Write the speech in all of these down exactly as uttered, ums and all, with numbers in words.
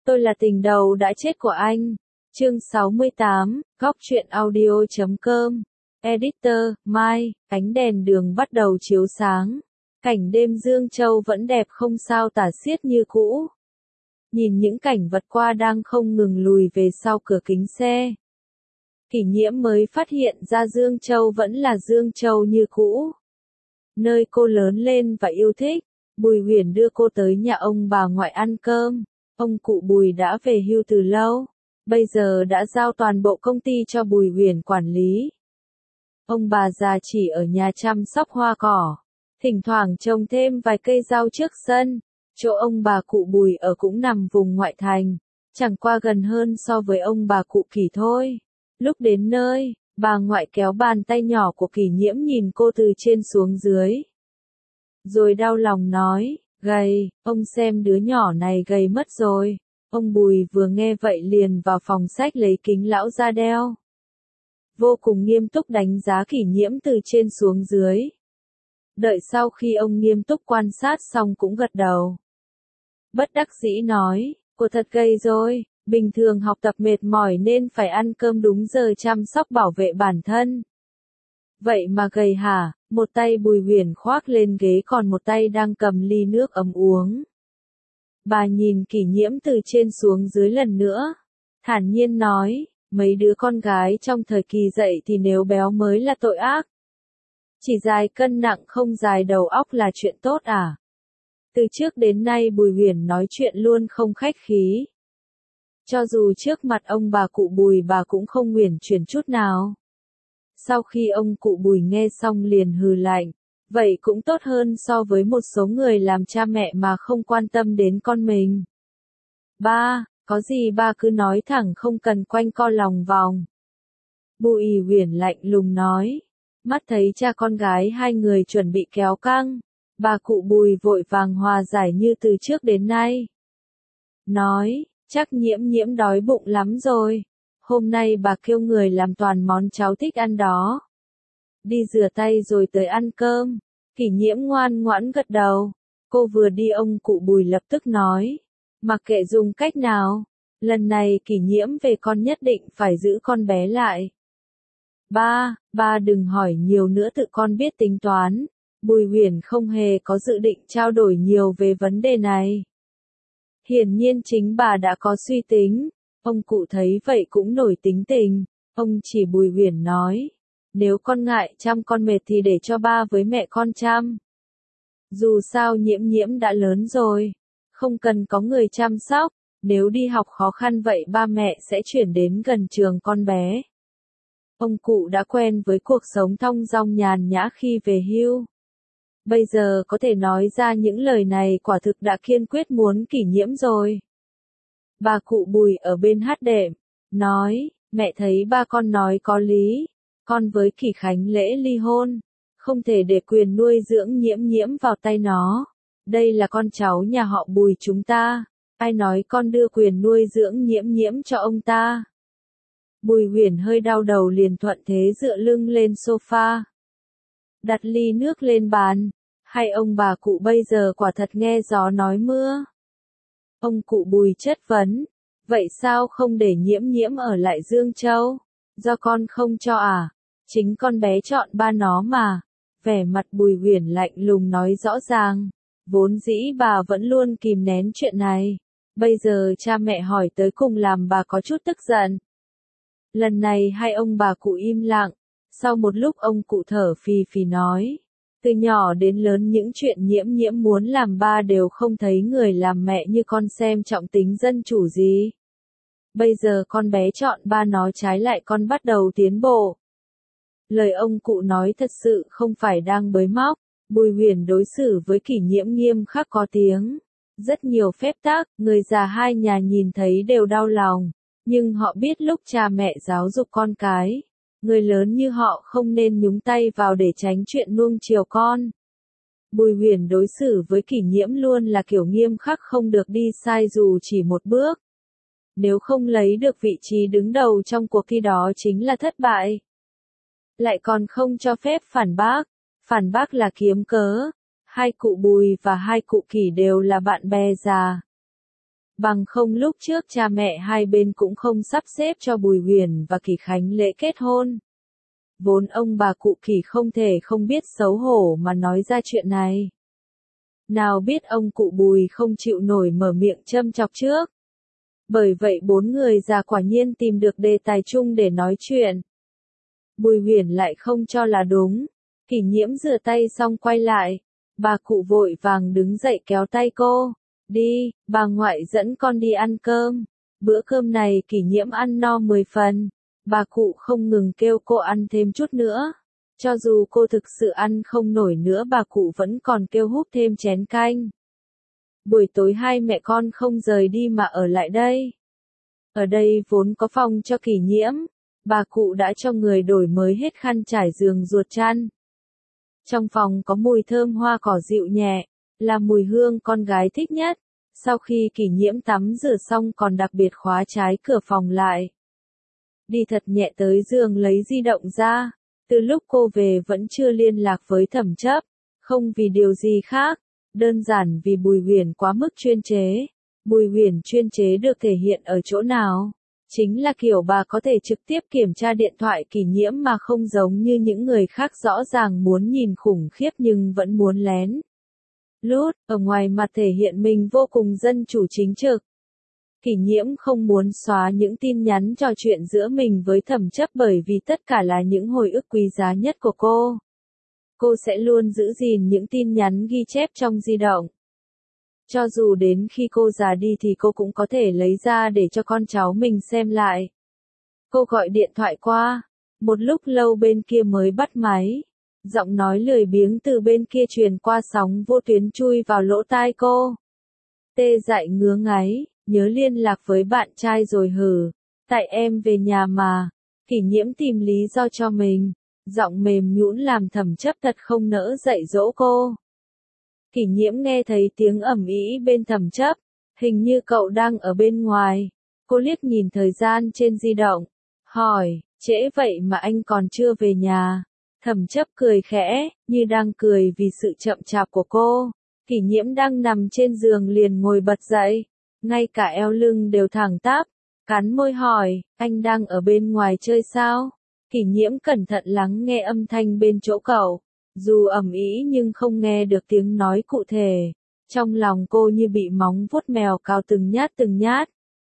Tôi là tình đầu đã chết của anh. Chương sáu mươi tám, góc truyện audio chấm com. Editor, Mai, ánh đèn đường bắt đầu chiếu sáng. Cảnh đêm Dương Châu vẫn đẹp không sao tả xiết như cũ. Nhìn những cảnh vật qua đang không ngừng lùi về sau cửa kính xe. Kỷ Nhiễm mới phát hiện ra Dương Châu vẫn là Dương Châu như cũ. Nơi cô lớn lên và yêu thích. Bùi Huyền đưa cô tới nhà ông bà ngoại ăn cơm. Ông cụ Bùi đã về hưu từ lâu. Bây giờ đã giao toàn bộ công ty cho Bùi Huyền quản lý. Ông bà già chỉ ở nhà chăm sóc hoa cỏ. Thỉnh thoảng trồng thêm vài cây rau trước sân. Chỗ ông bà cụ Bùi ở cũng nằm vùng ngoại thành. Chẳng qua gần hơn so với ông bà cụ Kỷ thôi. Lúc đến nơi, bà ngoại kéo bàn tay nhỏ của Kỷ Nhiễm nhìn cô từ trên xuống dưới. Rồi đau lòng nói, gầy, ông xem đứa nhỏ này gầy mất rồi. Ông Bùi vừa nghe vậy liền vào phòng sách lấy kính lão ra đeo. Vô cùng nghiêm túc đánh giá Kỷ Nhiễm từ trên xuống dưới. Đợi sau khi ông nghiêm túc quan sát xong cũng gật đầu. Bất đắc dĩ nói, cô thật gầy rồi, bình thường học tập mệt mỏi nên phải ăn cơm đúng giờ chăm sóc bảo vệ bản thân. Vậy mà gầy hả? Một tay Bùi Huyền khoác lên ghế còn một tay đang cầm ly nước ấm uống. Bà nhìn Kỷ Nhiễm từ trên xuống dưới lần nữa. Thản nhiên nói, mấy đứa con gái trong thời kỳ dậy thì nếu béo mới là tội ác. Chỉ dài cân nặng không dài đầu óc là chuyện tốt à? Từ trước đến nay Bùi Huyền nói chuyện luôn không khách khí. Cho dù trước mặt ông bà cụ Bùi bà cũng không uyển chuyển chút nào. Sau khi ông cụ Bùi nghe xong liền hừ lạnh, vậy cũng tốt hơn so với một số người làm cha mẹ mà không quan tâm đến con mình. Ba, có gì ba cứ nói thẳng không cần quanh co lòng vòng. Bùi Huyền lạnh lùng nói, mắt thấy cha con gái hai người chuẩn bị kéo căng, bà cụ Bùi vội vàng hòa giải như từ trước đến nay. Nói, chắc Nhiễm Nhiễm đói bụng lắm rồi. Hôm nay bà kêu người làm toàn món cháu thích ăn đó. Đi rửa tay rồi tới ăn cơm. Kỷ Nhiễm ngoan ngoãn gật đầu. Cô vừa đi ông cụ Bùi lập tức nói. Mặc kệ dùng cách nào. Lần này Kỷ Nhiễm về con nhất định phải giữ con bé lại. Ba, ba đừng hỏi nhiều nữa tự con biết tính toán. Bùi Huyền không hề có dự định trao đổi nhiều về vấn đề này. Hiển nhiên chính bà đã có suy tính. Ông cụ thấy vậy cũng nổi tính tình, ông chỉ Bùi Huyền nói, nếu con ngại chăm con mệt thì để cho ba với mẹ con chăm. Dù sao Nhiễm Nhiễm đã lớn rồi, không cần có người chăm sóc, nếu đi học khó khăn vậy ba mẹ sẽ chuyển đến gần trường con bé. Ông cụ đã quen với cuộc sống thong dong nhàn nhã khi về hưu. Bây giờ có thể nói ra những lời này quả thực đã kiên quyết muốn Kỷ Nhiễm rồi. Bà cụ Bùi ở bên hát đệm, nói, mẹ thấy ba con nói có lý, con với Kỷ Khánh lễ ly hôn, không thể để quyền nuôi dưỡng Nhiễm Nhiễm vào tay nó. Đây là con cháu nhà họ Bùi chúng ta, ai nói con đưa quyền nuôi dưỡng Nhiễm Nhiễm cho ông ta. Bùi Huyền hơi đau đầu liền thuận thế dựa lưng lên sofa. Đặt ly nước lên bàn, hai ông bà cụ bây giờ quả thật nghe gió nói mưa. Ông cụ Bùi chất vấn, vậy sao không để Nhiễm Nhiễm ở lại Dương Châu? Do con không cho à? Chính con bé chọn ba nó mà. Vẻ mặt Bùi Huyền lạnh lùng nói rõ ràng. Vốn dĩ bà vẫn luôn kìm nén chuyện này. Bây giờ cha mẹ hỏi tới cùng làm bà có chút tức giận. Lần này hai ông bà cụ im lặng. Sau một lúc ông cụ thở phì phì nói. Từ nhỏ đến lớn những chuyện Nhiễm Nhiễm muốn làm ba đều không thấy người làm mẹ như con xem trọng tính dân chủ gì. Bây giờ con bé chọn ba nó trái lại con bắt đầu tiến bộ. Lời ông cụ nói thật sự không phải đang bới móc. Bùi Huyền đối xử với Kỷ Nhiễm nghiêm khắc có tiếng. Rất nhiều phép tắc, người già hai nhà nhìn thấy đều đau lòng. Nhưng họ biết lúc cha mẹ giáo dục con cái. Người lớn như họ không nên nhúng tay vào để tránh chuyện nuông chiều con. Bùi Huyền đối xử với Kỷ Nhiễm luôn là kiểu nghiêm khắc không được đi sai dù chỉ một bước. Nếu không lấy được vị trí đứng đầu trong cuộc thi đó chính là thất bại. Lại còn không cho phép phản bác. Phản bác là kiếm cớ. Hai cụ Bùi và hai cụ Kỷ đều là bạn bè già. Bằng không lúc trước cha mẹ hai bên cũng không sắp xếp cho Bùi Huyền và Kỷ Khánh lễ kết hôn. Vốn ông bà cụ Kỷ không thể không biết xấu hổ mà nói ra chuyện này. Nào biết ông cụ Bùi không chịu nổi mở miệng châm chọc trước. Bởi vậy bốn người già quả nhiên tìm được đề tài chung để nói chuyện. Bùi Huyền lại không cho là đúng. Kỷ Nhiễm rửa tay xong quay lại. Bà cụ vội vàng đứng dậy kéo tay cô. Đi, bà ngoại dẫn con đi ăn cơm. Bữa cơm này Kỷ Nhiễm ăn no mười phần. Bà cụ không ngừng kêu cô ăn thêm chút nữa. Cho dù cô thực sự ăn không nổi nữa bà cụ vẫn còn kêu húp thêm chén canh. Buổi tối hai mẹ con không rời đi mà ở lại đây. Ở đây vốn có phòng cho Kỷ Nhiễm. Bà cụ đã cho người đổi mới hết khăn trải giường ruột chăn. Trong phòng có mùi thơm hoa cỏ dịu nhẹ, là mùi hương con gái thích nhất. Sau khi Kỷ Nhiễm tắm rửa xong còn đặc biệt khóa trái cửa phòng lại. Đi thật nhẹ tới giường lấy di động ra. Từ lúc cô về vẫn chưa liên lạc với Thẩm Chấp. Không vì điều gì khác. Đơn giản vì Bùi Huyền quá mức chuyên chế. Bùi Huyền chuyên chế được thể hiện ở chỗ nào? Chính là kiểu bà có thể trực tiếp kiểm tra điện thoại Kỷ Nhiễm mà không giống như những người khác rõ ràng muốn nhìn khủng khiếp nhưng vẫn muốn lén lút, ở ngoài mặt thể hiện mình vô cùng dân chủ chính trực. Kỷ Nhiễm không muốn xóa những tin nhắn trò chuyện giữa mình với Thẩm Chấp bởi vì tất cả là những hồi ức quý giá nhất của cô. Cô sẽ luôn giữ gìn những tin nhắn ghi chép trong di động. Cho dù đến khi cô già đi thì cô cũng có thể lấy ra để cho con cháu mình xem lại. Cô gọi điện thoại qua, một lúc lâu bên kia mới bắt máy. Giọng nói lười biếng từ bên kia truyền qua sóng vô tuyến chui vào lỗ tai cô. Tê dại ngứa ngáy, nhớ liên lạc với bạn trai rồi hử. Tại em về nhà mà. Kỷ Nhiễm tìm lý do cho mình. Giọng mềm nhũn làm Thẩm Chấp thật không nỡ dạy dỗ cô. Kỷ Nhiễm nghe thấy tiếng ầm ĩ bên Thẩm Chấp. Hình như cậu đang ở bên ngoài. Cô liếc nhìn thời gian trên di động. Hỏi, trễ vậy mà anh còn chưa về nhà. Thẩm Chấp cười khẽ, như đang cười vì sự chậm chạp của cô. Kỷ Nhiễm đang nằm trên giường liền ngồi bật dậy. Ngay cả eo lưng đều thẳng tắp. Cắn môi hỏi, anh đang ở bên ngoài chơi sao? Kỷ Nhiễm cẩn thận lắng nghe âm thanh bên chỗ cậu. Dù ầm ĩ nhưng không nghe được tiếng nói cụ thể. Trong lòng cô như bị móng vuốt mèo cào từng nhát từng nhát.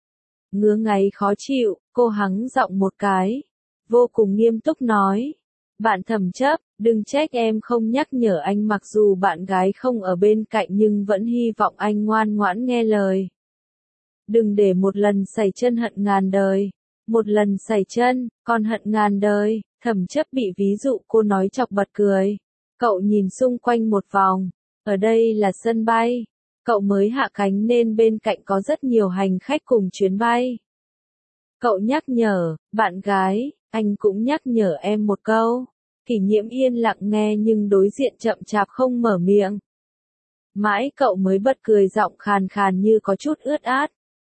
Ngứa ngáy khó chịu, cô hắng giọng một cái. Vô cùng nghiêm túc nói. Bạn Thẩm Chấp, đừng trách em không nhắc nhở anh mặc dù bạn gái không ở bên cạnh nhưng vẫn hy vọng anh ngoan ngoãn nghe lời. Đừng để một lần sẩy chân hận ngàn đời. Một lần sẩy chân, còn hận ngàn đời. Thẩm Chấp bị ví dụ cô nói chọc bật cười. Cậu nhìn xung quanh một vòng. Ở đây là sân bay. Cậu mới hạ cánh nên bên cạnh có rất nhiều hành khách cùng chuyến bay. Cậu nhắc nhở, bạn gái, anh cũng nhắc nhở em một câu. Kỷ Nhiễm yên lặng nghe nhưng đối diện chậm chạp không mở miệng. Mãi cậu mới bật cười giọng khàn khàn như có chút ướt át.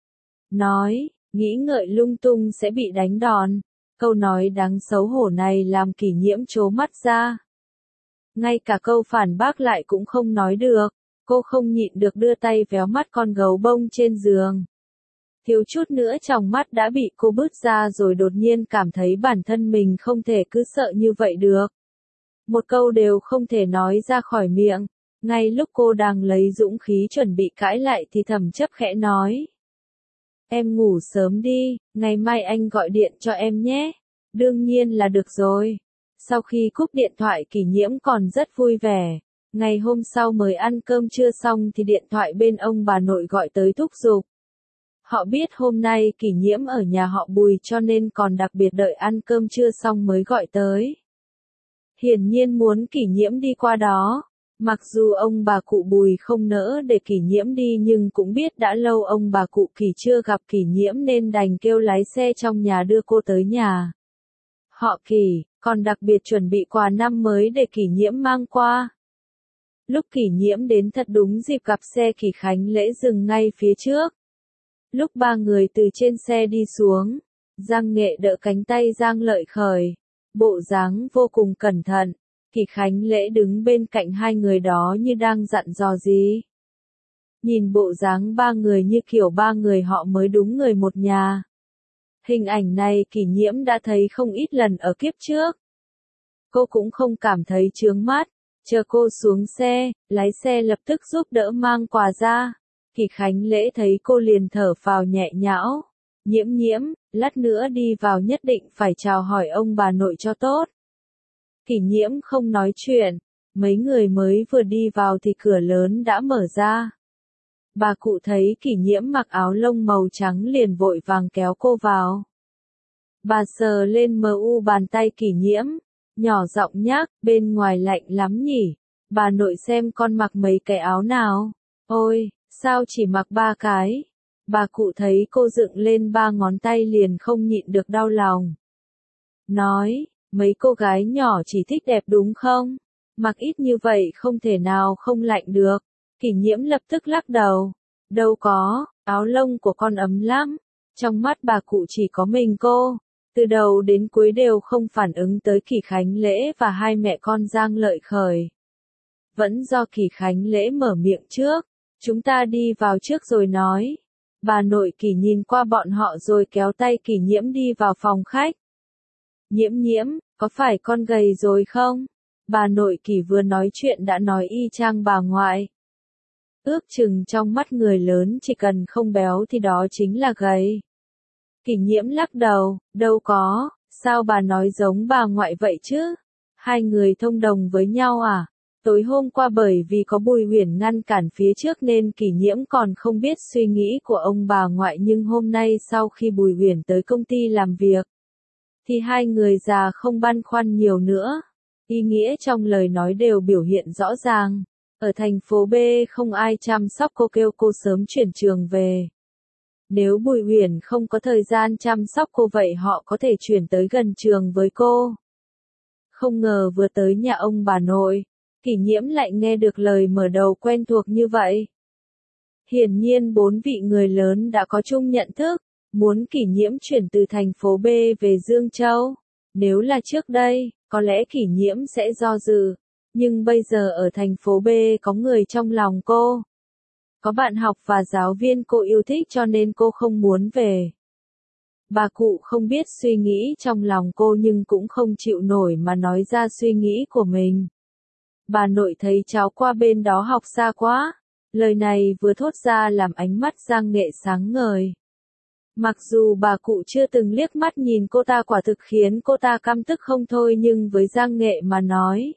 Nói, nghĩ ngợi lung tung sẽ bị đánh đòn. Câu nói đáng xấu hổ này làm Kỷ Nhiễm trố mắt ra. Ngay cả câu phản bác lại cũng không nói được. Cô không nhịn được đưa tay véo mắt con gấu bông trên giường. Thiếu chút nữa tròng mắt đã bị cô bứt ra rồi đột nhiên cảm thấy bản thân mình không thể cứ sợ như vậy được. Một câu đều không thể nói ra khỏi miệng. Ngay lúc cô đang lấy dũng khí chuẩn bị cãi lại thì Thẩm Chấp khẽ nói. Em ngủ sớm đi, ngày mai anh gọi điện cho em nhé. Đương nhiên là được rồi. Sau khi cúp điện thoại Kỷ Nhiễm còn rất vui vẻ. Ngày hôm sau mới ăn cơm trưa xong thì điện thoại bên ông bà nội gọi tới thúc giục. Họ biết hôm nay Kỷ Nhiễm ở nhà họ Bùi cho nên còn đặc biệt đợi ăn cơm trưa xong mới gọi tới. Hiển nhiên muốn Kỷ Nhiễm đi qua đó. Mặc dù ông bà cụ Bùi không nỡ để Kỷ Nhiễm đi nhưng cũng biết đã lâu ông bà cụ Kỷ chưa gặp Kỷ Nhiễm nên đành kêu lái xe trong nhà đưa cô tới nhà. Họ Kỷ, còn đặc biệt chuẩn bị quà năm mới để Kỷ Nhiễm mang qua. Lúc Kỷ Nhiễm đến thật đúng dịp gặp xe Kỷ Khánh Lễ dừng ngay phía trước. Lúc ba người từ trên xe đi xuống, Giang Nghệ đỡ cánh tay Giang Lợi Khởi. Bộ dáng vô cùng cẩn thận. Kỷ Khánh Lễ đứng bên cạnh hai người đó như đang dặn dò gì. Nhìn bộ dáng ba người như kiểu ba người họ mới đúng người một nhà. Hình ảnh này Kỷ Nhiễm đã thấy không ít lần ở kiếp trước. Cô cũng không cảm thấy chướng mắt, chờ cô xuống xe, lái xe lập tức giúp đỡ mang quà ra. Kỷ Khánh Lễ thấy cô liền thở phào nhẹ nhõm. Nhiễm Nhiễm, lát nữa đi vào nhất định phải chào hỏi ông bà nội cho tốt. Kỷ Nhiễm không nói chuyện, mấy người mới vừa đi vào thì cửa lớn đã mở ra. Bà cụ thấy Kỷ Nhiễm mặc áo lông màu trắng liền vội vàng kéo cô vào. Bà sờ lên mờ u bàn tay Kỷ Nhiễm, nhỏ giọng nhắc, bên ngoài lạnh lắm nhỉ, bà nội xem con mặc mấy cái áo nào. Ôi, sao chỉ mặc ba cái? Bà cụ thấy cô dựng lên ba ngón tay liền không nhịn được đau lòng. Nói, mấy cô gái nhỏ chỉ thích đẹp đúng không? Mặc ít như vậy không thể nào không lạnh được. Kỷ Nhiễm lập tức lắc đầu. Đâu có, áo lông của con ấm lắm. Trong mắt bà cụ chỉ có mình cô. Từ đầu đến cuối đều không phản ứng tới Kỷ Khánh Lễ và hai mẹ con Giang Lợi Khởi. Vẫn do Kỷ Khánh Lễ mở miệng trước. Chúng ta đi vào trước rồi nói. Bà nội Kỷ nhìn qua bọn họ rồi kéo tay Kỷ Nhiễm đi vào phòng khách. Nhiễm Nhiễm, có phải con gầy rồi không? Bà nội Kỷ vừa nói chuyện đã nói y chang bà ngoại. Ước chừng trong mắt người lớn chỉ cần không béo thì đó chính là gầy. Kỷ Nhiễm lắc đầu, đâu có, sao bà nói giống bà ngoại vậy chứ? Hai người thông đồng với nhau à? Tối hôm qua bởi vì có Bùi Huyền ngăn cản phía trước nên Kỷ Nhiễm còn không biết suy nghĩ của ông bà ngoại, nhưng hôm nay sau khi Bùi Huyền tới công ty làm việc, thì hai người già không băn khoăn nhiều nữa. Ý nghĩa trong lời nói đều biểu hiện rõ ràng. Ở thành phố B không ai chăm sóc cô, kêu cô sớm chuyển trường về. Nếu Bùi Huyền không có thời gian chăm sóc cô vậy họ có thể chuyển tới gần trường với cô. Không ngờ vừa tới nhà ông bà nội, Kỷ Nhiễm lại nghe được lời mở đầu quen thuộc như vậy. Hiển nhiên bốn vị người lớn đã có chung nhận thức, muốn Kỷ Nhiễm chuyển từ thành phố B về Dương Châu. Nếu là trước đây, có lẽ Kỷ Nhiễm sẽ do dự, nhưng bây giờ ở thành phố B có người trong lòng cô. Có bạn học và giáo viên cô yêu thích cho nên cô không muốn về. Bà cụ không biết suy nghĩ trong lòng cô nhưng cũng không chịu nổi mà nói ra suy nghĩ của mình. Bà nội thấy cháu qua bên đó học xa quá. Lời này vừa thốt ra làm ánh mắt Giang Nghệ sáng ngời. Mặc dù bà cụ chưa từng liếc mắt nhìn cô ta quả thực khiến cô ta căm tức không thôi, nhưng với Giang Nghệ mà nói,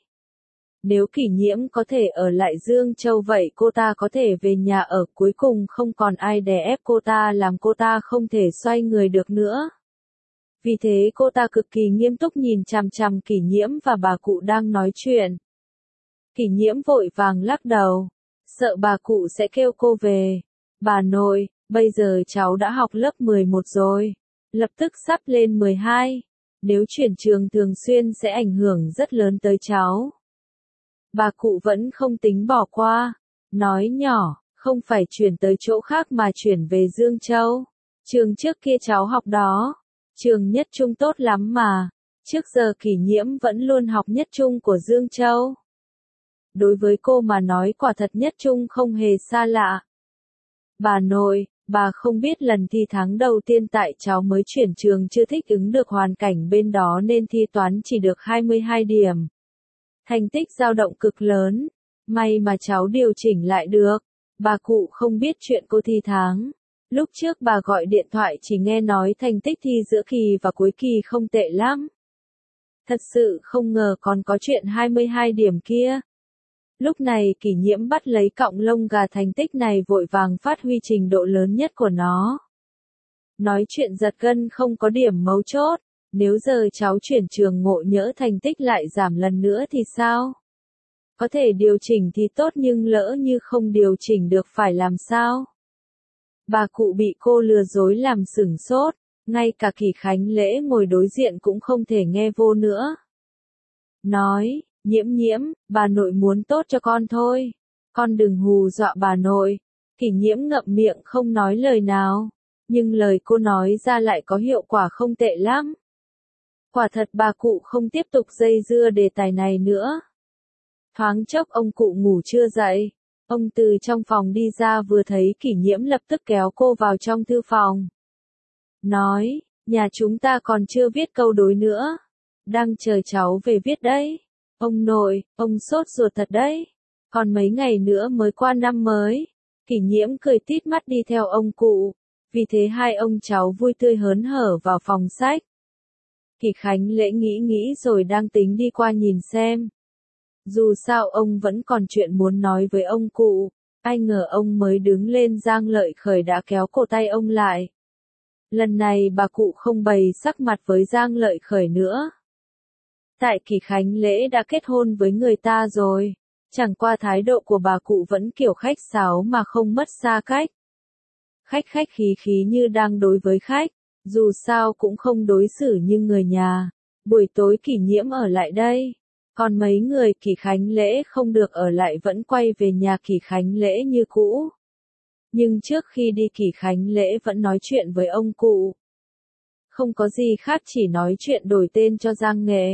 nếu Kỷ Nhiễm có thể ở lại Dương Châu vậy cô ta có thể về nhà ở, cuối cùng không còn ai đè ép cô ta làm cô ta không thể xoay người được nữa. Vì thế cô ta cực kỳ nghiêm túc nhìn chằm chằm Kỷ Nhiễm và bà cụ đang nói chuyện. Kỷ Nhiễm vội vàng lắc đầu, sợ bà cụ sẽ kêu cô về. Bà nội, bây giờ cháu đã học lớp mười một rồi, lập tức sắp lên mười hai. Nếu chuyển trường thường xuyên sẽ ảnh hưởng rất lớn tới cháu. Bà cụ vẫn không tính bỏ qua, nói nhỏ, không phải chuyển tới chỗ khác mà chuyển về Dương Châu. Trường trước kia cháu học đó, trường nhất trung tốt lắm mà. Trước giờ Kỷ Nhiễm vẫn luôn học nhất trung của Dương Châu. Đối với cô mà nói quả thật nhất trung không hề xa lạ. Bà nội, bà không biết lần thi tháng đầu tiên tại cháu mới chuyển trường chưa thích ứng được hoàn cảnh bên đó nên thi toán chỉ được hai mươi hai điểm. Thành tích dao động cực lớn, may mà cháu điều chỉnh lại được. Bà cụ không biết chuyện cô thi tháng. Lúc trước bà gọi điện thoại chỉ nghe nói thành tích thi giữa kỳ và cuối kỳ không tệ lắm. Thật sự không ngờ còn có chuyện hai mươi hai điểm kia. Lúc này Kỷ Nhiễm bắt lấy cọng lông gà thành tích này vội vàng phát huy trình độ lớn nhất của nó. Nói chuyện giật gân không có điểm mấu chốt. Nếu giờ cháu chuyển trường ngộ nhỡ thành tích lại giảm lần nữa thì sao? Có thể điều chỉnh thì tốt nhưng lỡ như không điều chỉnh được phải làm sao? Bà cụ bị cô lừa dối làm sửng sốt, ngay cả Kỷ Khánh Lễ ngồi đối diện cũng không thể nghe vô nữa. Nói, Nhiễm Nhiễm, bà nội muốn tốt cho con thôi. Con đừng hù dọa bà nội. Kỷ Nhiễm ngậm miệng không nói lời nào. Nhưng lời cô nói ra lại có hiệu quả không tệ lắm. Quả thật bà cụ không tiếp tục dây dưa đề tài này nữa. Thoáng chốc ông cụ ngủ chưa dậy. Ông từ trong phòng đi ra vừa thấy Kỷ Nhiễm lập tức kéo cô vào trong thư phòng. Nói, nhà chúng ta còn chưa viết câu đối nữa. Đang chờ cháu về viết đấy. Ông nội, ông sốt ruột thật đấy. Còn mấy ngày nữa mới qua năm mới. Kỷ Nhiễm cười tít mắt đi theo ông cụ. Vì thế hai ông cháu vui tươi hớn hở vào phòng sách. Kỷ Khánh Lễ nghĩ nghĩ rồi đang tính đi qua nhìn xem. Dù sao ông vẫn còn chuyện muốn nói với ông cụ. Ai ngờ ông mới đứng lên Giang Lợi Khởi đã kéo cổ tay ông lại. Lần này bà cụ không bày sắc mặt với Giang Lợi Khởi nữa. Tại Kỷ Khánh Lễ đã kết hôn với người ta rồi. Chẳng qua thái độ của bà cụ vẫn kiểu khách sáo mà không mất xa cách. Khách khách khí khí như đang đối với khách. Dù sao cũng không đối xử như người nhà. Buổi tối Kỷ Nhiễm ở lại đây. Còn mấy người Kỷ Khánh Lễ không được ở lại vẫn quay về nhà Kỷ Khánh Lễ như cũ. Nhưng trước khi đi Kỷ Khánh Lễ vẫn nói chuyện với ông cụ. Không có gì khác chỉ nói chuyện đổi tên cho Giang Nghệ.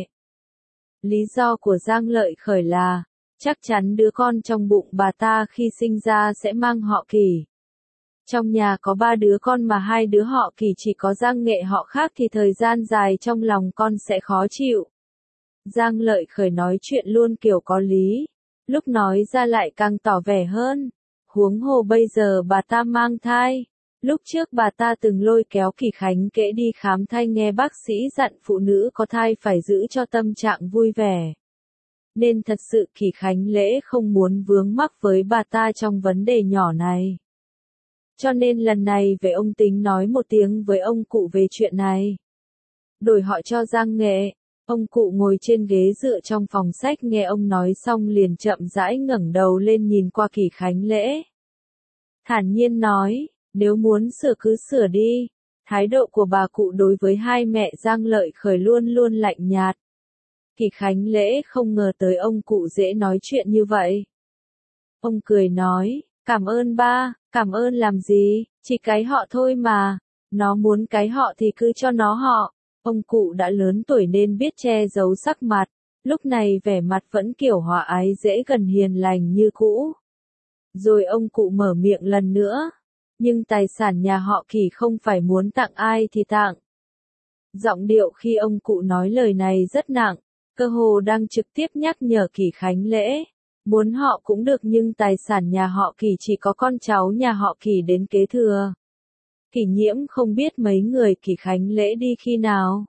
Lý do của Giang Lợi Khởi là, chắc chắn đứa con trong bụng bà ta khi sinh ra sẽ mang họ Kỷ. Trong nhà có ba đứa con mà hai đứa họ Kỷ chỉ có Giang Nghệ họ khác thì thời gian dài trong lòng con sẽ khó chịu. Giang Lợi Khởi nói chuyện luôn kiểu có lý, lúc nói ra lại càng tỏ vẻ hơn. Huống hồ bây giờ bà ta mang thai. Lúc trước bà ta từng lôi kéo Kỷ Khánh Kễ đi khám thai nghe bác sĩ dặn phụ nữ có thai phải giữ cho tâm trạng vui vẻ. Nên thật sự Kỷ Khánh Lễ không muốn vướng mắc với bà ta trong vấn đề nhỏ này. Cho nên lần này về ông tính nói một tiếng với ông cụ về chuyện này. Đổi họ cho Giang Nghệ. Ông cụ ngồi trên ghế dựa trong phòng sách nghe ông nói xong liền chậm rãi ngẩng đầu lên nhìn qua Kỷ Khánh Lễ. Thản nhiên nói, nếu muốn sửa cứ sửa đi. Thái độ của bà cụ đối với hai mẹ Giang Lợi Khởi luôn luôn lạnh nhạt. Kỷ Khánh Lễ không ngờ tới ông cụ dễ nói chuyện như vậy. Ông cười nói, cảm ơn ba, cảm ơn làm gì, chỉ cái họ thôi mà. Nó muốn cái họ thì cứ cho nó họ. Ông cụ đã lớn tuổi nên biết che giấu sắc mặt, lúc này vẻ mặt vẫn kiểu hòa ái dễ gần hiền lành như cũ. Rồi ông cụ mở miệng lần nữa, nhưng tài sản nhà họ Kỷ không phải muốn tặng ai thì tặng. Giọng điệu khi ông cụ nói lời này rất nặng, cơ hồ đang trực tiếp nhắc nhở Kỷ Khánh Lễ. Muốn họ cũng được nhưng tài sản nhà họ Kỷ chỉ có con cháu nhà họ Kỷ đến kế thừa. Kỷ Nhiễm không biết mấy người Kỷ Khánh Lễ đi khi nào.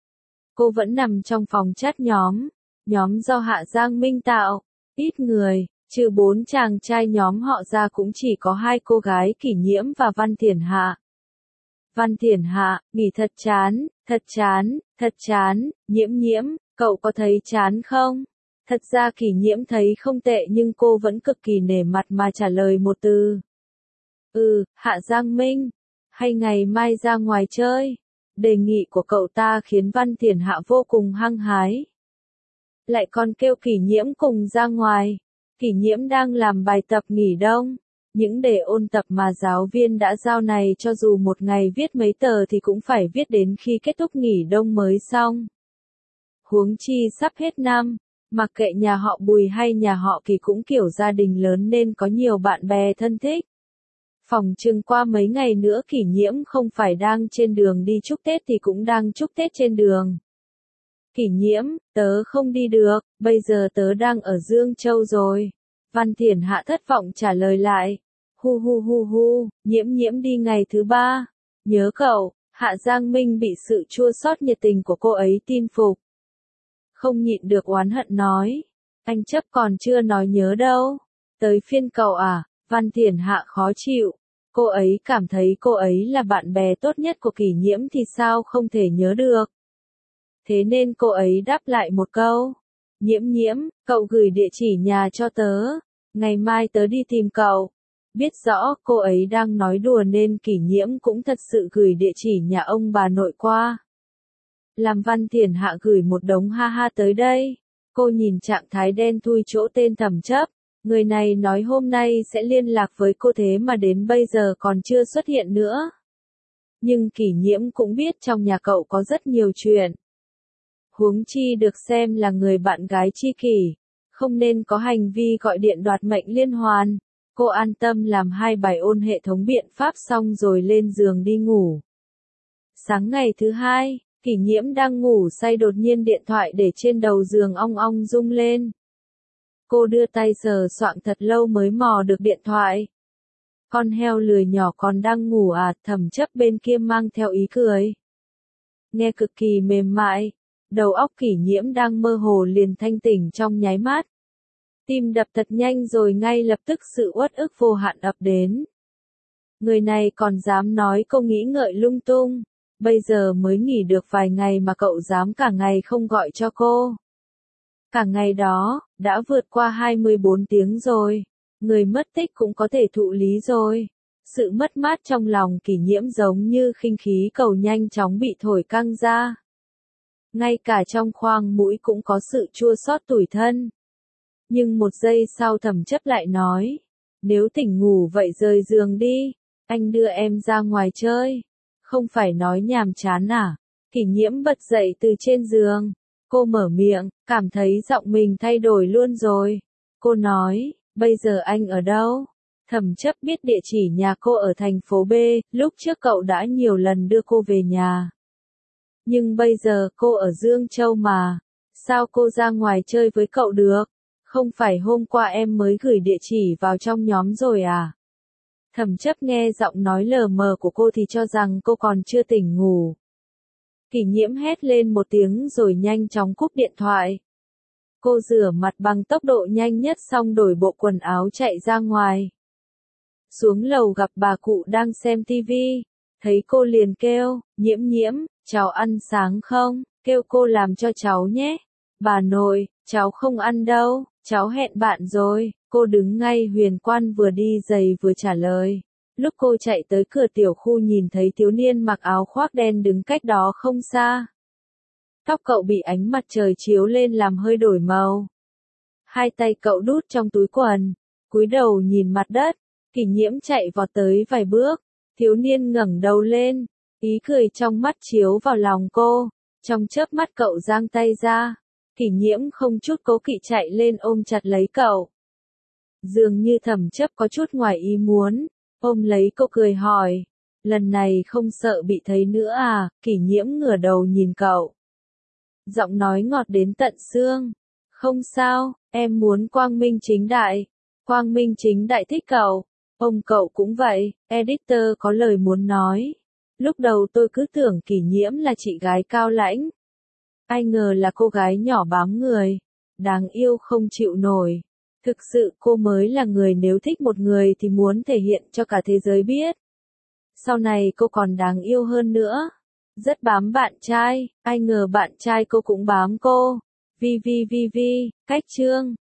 Cô vẫn nằm trong phòng chat nhóm, nhóm do Hạ Giang Minh tạo, ít người, trừ bốn chàng trai nhóm họ ra cũng chỉ có hai cô gái Kỷ Nhiễm và Văn Thiển Hạ. Văn Thiển Hạ, nghỉ thật chán, thật chán, thật chán, Nhiễm Nhiễm, cậu có thấy chán không? Thật ra Kỷ Nhiễm thấy không tệ nhưng cô vẫn cực kỳ nể mặt mà trả lời một từ. Ừ, Hạ Giang Minh. Hay ngày mai ra ngoài chơi. Đề nghị của cậu ta khiến Văn Thiển Hạ vô cùng hăng hái. Lại còn kêu Kỷ Nhiễm cùng ra ngoài. Kỷ Nhiễm đang làm bài tập nghỉ đông. Những đề ôn tập mà giáo viên đã giao này cho dù một ngày viết mấy tờ thì cũng phải viết đến khi kết thúc nghỉ đông mới xong. Huống chi sắp hết năm, mặc kệ nhà họ Bùi hay nhà họ Kỷ cũng kiểu gia đình lớn nên có nhiều bạn bè thân thích. Phòng chừng qua mấy ngày nữa Kỷ Nhiễm không phải đang trên đường đi chúc Tết thì cũng đang chúc Tết trên đường. Kỷ Nhiễm, tớ không đi được, bây giờ tớ đang ở Dương Châu rồi. Văn Thiển Hạ thất vọng trả lời lại. Hu hu hu hu, Nhiễm Nhiễm đi ngày thứ ba. Nhớ cậu, Hạ Giang Minh bị sự chua xót nhiệt tình của cô ấy tin phục. Không nhịn được oán hận nói. Anh chấp còn chưa nói nhớ đâu. Tới phiên cậu à, Văn Thiển Hạ khó chịu. Cô ấy cảm thấy cô ấy là bạn bè tốt nhất của Kỷ Nhiễm thì sao không thể nhớ được. Thế nên cô ấy đáp lại một câu. Nhiễm Nhiễm, cậu gửi địa chỉ nhà cho tớ. Ngày mai tớ đi tìm cậu. Biết rõ cô ấy đang nói đùa nên Kỷ Nhiễm cũng thật sự gửi địa chỉ nhà ông bà nội qua. Làm Văn Thiển Hạ gửi một đống ha ha tới đây. Cô nhìn trạng thái đen thui chỗ tên Thẩm Chấp. Người này nói hôm nay sẽ liên lạc với cô thế mà đến bây giờ còn chưa xuất hiện nữa. Nhưng Kỷ Nhiễm cũng biết trong nhà cậu có rất nhiều chuyện. Huống chi được xem là người bạn gái tri kỷ, không nên có hành vi gọi điện đoạt mệnh liên hoàn. Cô an tâm làm hai bài ôn hệ thống biện pháp xong rồi lên giường đi ngủ. Sáng ngày thứ hai, Kỷ Nhiễm đang ngủ say đột nhiên điện thoại để trên đầu giường ong ong rung lên. Cô đưa tay sờ soạng thật lâu mới mò được điện thoại. Con heo lười nhỏ còn đang ngủ à, Thẩm Chấp bên kia mang theo ý cười. Nghe cực kỳ mềm mại, đầu óc Kỷ Nhiễm đang mơ hồ liền thanh tỉnh trong nháy mắt. Tim đập thật nhanh rồi ngay lập tức sự uất ức vô hạn ập đến. Người này còn dám nói cô nghĩ ngợi lung tung, bây giờ mới nghỉ được vài ngày mà cậu dám cả ngày không gọi cho cô. Cả ngày đó, đã vượt qua hai mươi bốn tiếng rồi, người mất tích cũng có thể thụ lý rồi. Sự mất mát trong lòng Kỷ Nhiễm giống như khinh khí cầu nhanh chóng bị thổi căng ra. Ngay cả trong khoang mũi cũng có sự chua xót tủi thân. Nhưng một giây sau Thẩm Chấp lại nói, nếu tỉnh ngủ vậy rời giường đi, anh đưa em ra ngoài chơi. Không phải nói nhàm chán à? Kỷ Nhiễm bật dậy từ trên giường. Cô mở miệng, cảm thấy giọng mình thay đổi luôn rồi. Cô nói, bây giờ anh ở đâu? Thẩm Chấp biết địa chỉ nhà cô ở thành phố B, lúc trước cậu đã nhiều lần đưa cô về nhà. Nhưng bây giờ cô ở Dương Châu mà. Sao cô ra ngoài chơi với cậu được? Không phải hôm qua em mới gửi địa chỉ vào trong nhóm rồi à? Thẩm Chấp nghe giọng nói lờ mờ của cô thì cho rằng cô còn chưa tỉnh ngủ. Kỷ Nhiễm hét lên một tiếng rồi nhanh chóng cúp điện thoại. Cô rửa mặt bằng tốc độ nhanh nhất xong đổi bộ quần áo chạy ra ngoài. Xuống lầu gặp bà cụ đang xem tivi, thấy cô liền kêu, Nhiễm Nhiễm, cháu ăn sáng không? Kêu cô làm cho cháu nhé. Bà nội, cháu không ăn đâu, cháu hẹn bạn rồi. Cô đứng ngay huyền quan vừa đi giày vừa trả lời. Lúc cô chạy tới cửa tiểu khu nhìn thấy thiếu niên mặc áo khoác đen đứng cách đó không xa. Tóc cậu bị ánh mặt trời chiếu lên làm hơi đổi màu. Hai tay cậu đút trong túi quần, cúi đầu nhìn mặt đất. Kỷ Nhiễm chạy vọt tới vài bước. Thiếu niên ngẩng đầu lên, ý cười trong mắt chiếu vào lòng cô. Trong chớp mắt cậu giang tay ra. Kỷ Nhiễm không chút cố kỵ chạy lên ôm chặt lấy cậu. Dường như Thẩm Chấp có chút ngoài ý muốn, ôm lấy cô cười hỏi, lần này không sợ bị thấy nữa à? Kỷ Nhiễm ngửa đầu nhìn cậu. Giọng nói ngọt đến tận xương. Không sao, em muốn quang minh chính đại. Quang minh chính đại thích cậu. Ông cậu cũng vậy. Editor có lời muốn nói. Lúc đầu tôi cứ tưởng Kỷ Nhiễm là chị gái cao lãnh. Ai ngờ là cô gái nhỏ bám người. Đáng yêu không chịu nổi. Thực sự cô mới là người nếu thích một người thì muốn thể hiện cho cả thế giới biết. Sau này cô còn đáng yêu hơn nữa. Rất bám bạn trai, ai ngờ bạn trai cô cũng bám cô. Vi vi vi vi, cách chương.